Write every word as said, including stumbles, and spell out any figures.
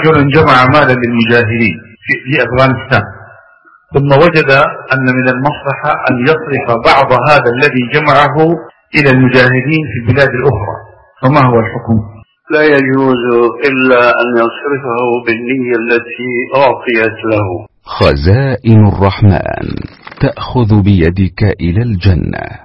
رجل جمع مالا للمجاهدين في أفغانستان، ثم وجد أن من المصلحة أن يصرف بعض هذا الذي جمعه إلى المجاهدين في البلاد الأخرى، فما هو الحكم؟ لا يجوز إلا أن يصرفه بالنية التي أعطيت له. خزائن الرحمن تأخذ بيدك إلى الجنة.